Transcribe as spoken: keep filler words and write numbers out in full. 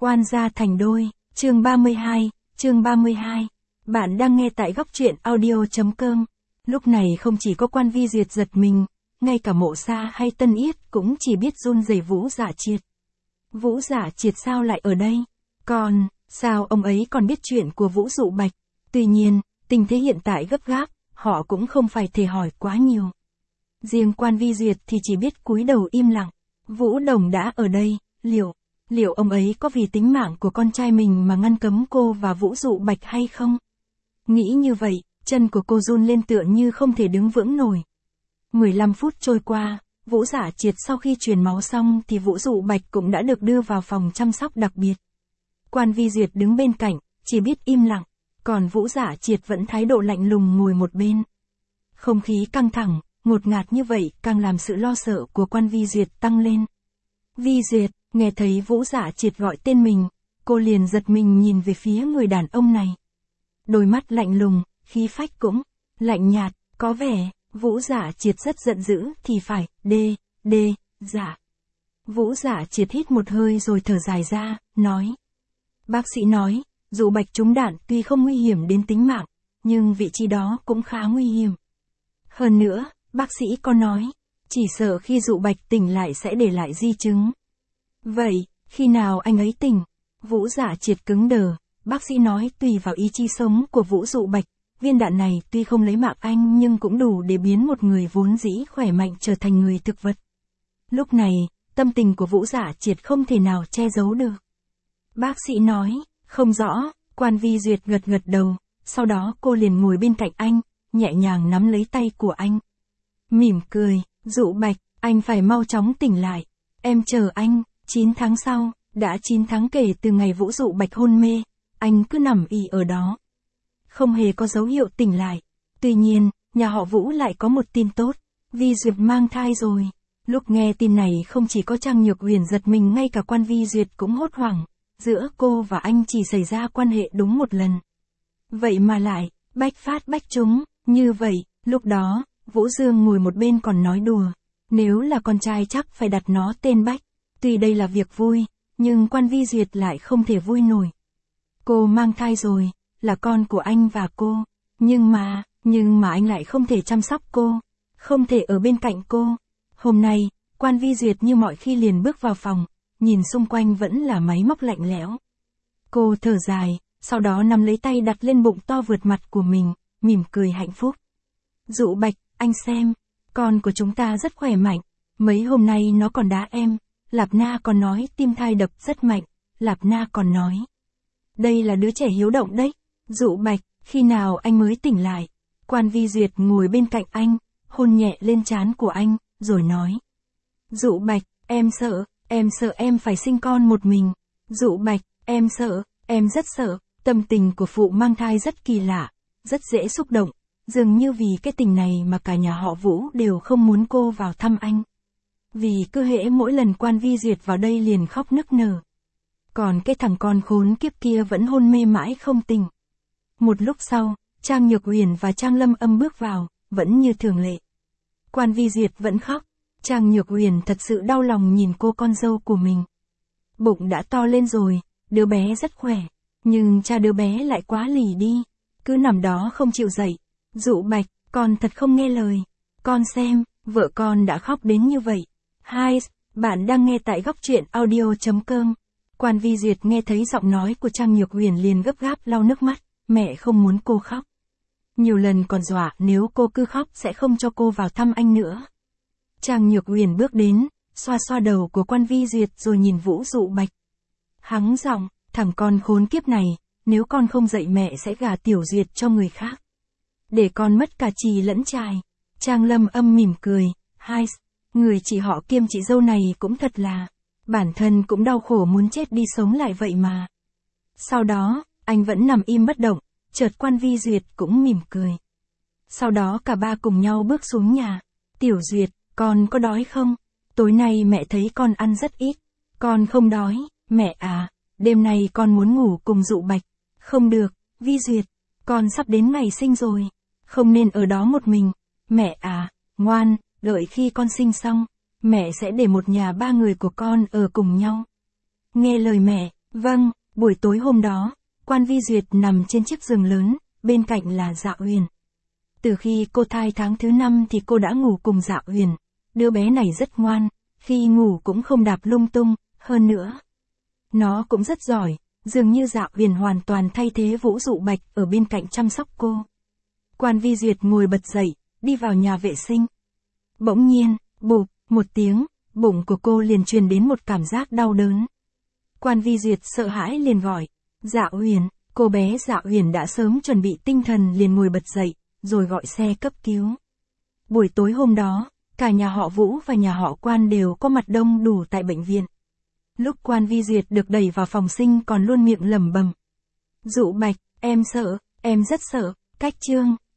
Oan gia thành đôi, chương ba mươi hai, chương ba mươi hai. Bạn đang nghe tại góc truyện audio.com. Lúc này không chỉ có Quan Vi Duyệt giật mình, ngay cả Mộ Sa hay Tân Yết cũng chỉ biết run rẩy. Vũ Giả Triệt. Vũ Giả Triệt sao lại ở đây? Còn, sao ông ấy còn biết chuyện của Vũ Dụ Bạch? Tuy nhiên, tình thế hiện tại gấp gáp, họ cũng không phải thể hỏi quá nhiều. Riêng Quan Vi Duyệt thì chỉ biết cúi đầu im lặng. Vũ Đồng đã ở đây, liệu, liệu ông ấy có vì tính mạng của con trai mình mà ngăn cấm cô và Vũ Dụ Bạch hay không? Nghĩ như vậy, chân của cô run lên tựa như không thể đứng vững nổi. mười lăm phút trôi qua, Vũ Giả Triệt sau khi truyền máu xong thì Vũ Dụ Bạch cũng đã được đưa vào phòng chăm sóc đặc biệt. Quan Vi Duyệt đứng bên cạnh, chỉ biết im lặng, còn Vũ Giả Triệt vẫn thái độ lạnh lùng ngồi một bên. Không khí căng thẳng, ngột ngạt như vậy càng làm sự lo sợ của Quan Vi Duyệt tăng lên. Vi Duyệt, nghe thấy Vũ Giả Triệt gọi tên mình, cô liền giật mình nhìn về phía người đàn ông này. Đôi mắt lạnh lùng, khí phách cũng lạnh nhạt, có vẻ Vũ Giả Triệt rất giận dữ thì phải, đê, đê, giả. Vũ Giả Triệt hít một hơi rồi thở dài ra, nói. Bác sĩ nói, Dụ Bạch trúng đạn tuy không nguy hiểm đến tính mạng, nhưng vị trí đó cũng khá nguy hiểm. Hơn nữa, bác sĩ có nói, chỉ sợ khi Dụ Bạch tỉnh lại sẽ để lại di chứng. Vậy, khi nào anh ấy tỉnh? Vũ Giả Triệt cứng đờ, bác sĩ nói tùy vào ý chí sống của Vũ Dụ Bạch, viên đạn này tuy không lấy mạng anh nhưng cũng đủ để biến một người vốn dĩ khỏe mạnh trở thành người thực vật. Lúc này, tâm tình của Vũ Giả Triệt không thể nào che giấu được. Bác sĩ nói, không rõ, Quan Vi Duyệt gật gật đầu, sau đó cô liền ngồi bên cạnh anh, nhẹ nhàng nắm lấy tay của anh. Mỉm cười, Dụ Bạch, anh phải mau chóng tỉnh lại. Em chờ anh, chín tháng sau, đã chín tháng kể từ ngày Vũ Dụ Bạch hôn mê, anh cứ nằm ì ở đó. Không hề có dấu hiệu tỉnh lại. Tuy nhiên, nhà họ Vũ lại có một tin tốt, Vi Duyệt mang thai rồi. Lúc nghe tin này không chỉ có Trang Nhược Uyển giật mình, ngay cả Quan Vi Duyệt cũng hốt hoảng. Giữa cô và anh chỉ xảy ra quan hệ đúng một lần. Vậy mà lại, bách phát bách trúng, như vậy, lúc đó, Vũ Dương ngồi một bên còn nói đùa. Nếu là con trai chắc phải đặt nó tên Bách. Tuy đây là việc vui, nhưng Quan Vi Duyệt lại không thể vui nổi. Cô mang thai rồi, là con của anh và cô. Nhưng mà, nhưng mà anh lại không thể chăm sóc cô. Không thể ở bên cạnh cô. Hôm nay, Quan Vi Duyệt như mọi khi liền bước vào phòng, nhìn xung quanh vẫn là máy móc lạnh lẽo. Cô thở dài, sau đó nắm lấy tay đặt lên bụng to vượt mặt của mình, mỉm cười hạnh phúc. Dụ Bạch, anh xem, con của chúng ta rất khỏe mạnh, mấy hôm nay nó còn đá em, Lạp Na còn nói tim thai đập rất mạnh, Lạp Na còn nói. Đây là đứa trẻ hiếu động đấy. Dụ Bạch, khi nào anh mới tỉnh lại? Quan Vi Duyệt ngồi bên cạnh anh, hôn nhẹ lên trán của anh, rồi nói. Dụ Bạch, em sợ, em sợ em phải sinh con một mình. Dụ Bạch, em sợ, em rất sợ. Tâm tình của phụ mang thai rất kỳ lạ, rất dễ xúc động. Dường như vì cái tình này mà cả nhà họ Vũ đều không muốn cô vào thăm anh. Vì cứ hễ mỗi lần Quan Vi Duyệt vào đây liền khóc nức nở. Còn cái thằng con khốn kiếp kia vẫn hôn mê mãi không tỉnh. Một lúc sau, Trang Nhược Uyển và Trang Lâm Âm bước vào, vẫn như thường lệ. Quan Vi Duyệt vẫn khóc. Trang Nhược Uyển thật sự đau lòng nhìn cô con dâu của mình. Bụng đã to lên rồi, đứa bé rất khỏe, nhưng cha đứa bé lại quá lì đi, cứ nằm đó không chịu dậy. Dụ Bạch, con thật không nghe lời. Con xem, vợ con đã khóc đến như vậy. Hai, bạn đang nghe tại góc truyện audio.com. Quan Vi Duyệt nghe thấy giọng nói của Trang Nhược Uyển liền gấp gáp lau nước mắt, mẹ không muốn cô khóc. Nhiều lần còn dọa nếu cô cứ khóc sẽ không cho cô vào thăm anh nữa. Trang Nhược Uyển bước đến, xoa xoa đầu của Quan Vi Duyệt rồi nhìn Vũ Dụ Bạch. Hắng giọng, thằng con khốn kiếp này, nếu con không dạy mẹ sẽ gả Tiểu Duyệt cho người khác. Để con mất cả chì lẫn chài. Trang Lâm Âm mỉm cười, hai, người chị họ kiêm chị dâu này cũng thật là, bản thân cũng đau khổ muốn chết đi sống lại vậy mà. Sau đó, anh vẫn nằm im bất động, chợt Quan Vi Duyệt cũng mỉm cười. Sau đó cả ba cùng nhau bước xuống nhà. Tiểu Duyệt, con có đói không? Tối nay mẹ thấy con ăn rất ít. Con không đói, mẹ à, đêm nay con muốn ngủ cùng Dụ Bạch. Không được, Vi Duyệt, con sắp đến ngày sinh rồi. Không nên ở đó một mình. Mẹ à, ngoan, đợi khi con sinh xong, mẹ sẽ để một nhà ba người của con ở cùng nhau. Nghe lời mẹ, Vâng, buổi tối hôm đó, Quan Vi Duyệt nằm trên chiếc giường lớn, bên cạnh là Dạ Huyền. Từ khi cô thai tháng thứ năm thì cô đã ngủ cùng Dạ Huyền. Đứa bé này rất ngoan, khi ngủ cũng không đạp lung tung, hơn nữa. Nó cũng rất giỏi, dường như Dạ Huyền hoàn toàn thay thế Vũ Dụ Bạch ở bên cạnh chăm sóc cô. Quan Vi Duyệt ngồi bật dậy, đi vào nhà vệ sinh. Bỗng nhiên, bụp, một tiếng, bụng của cô liền truyền đến một cảm giác đau đớn. Quan Vi Duyệt sợ hãi liền gọi, Dạ Huyền, cô bé Dạ Huyền đã sớm chuẩn bị tinh thần liền ngồi bật dậy, rồi gọi xe cấp cứu. Buổi tối hôm đó, cả nhà họ Vũ và nhà họ Quan đều có mặt đông đủ tại bệnh viện. Lúc Quan Vi Duyệt được đẩy vào phòng sinh còn luôn miệng lẩm bẩm. Dụ Bạch, em sợ, em rất sợ, cách Trương,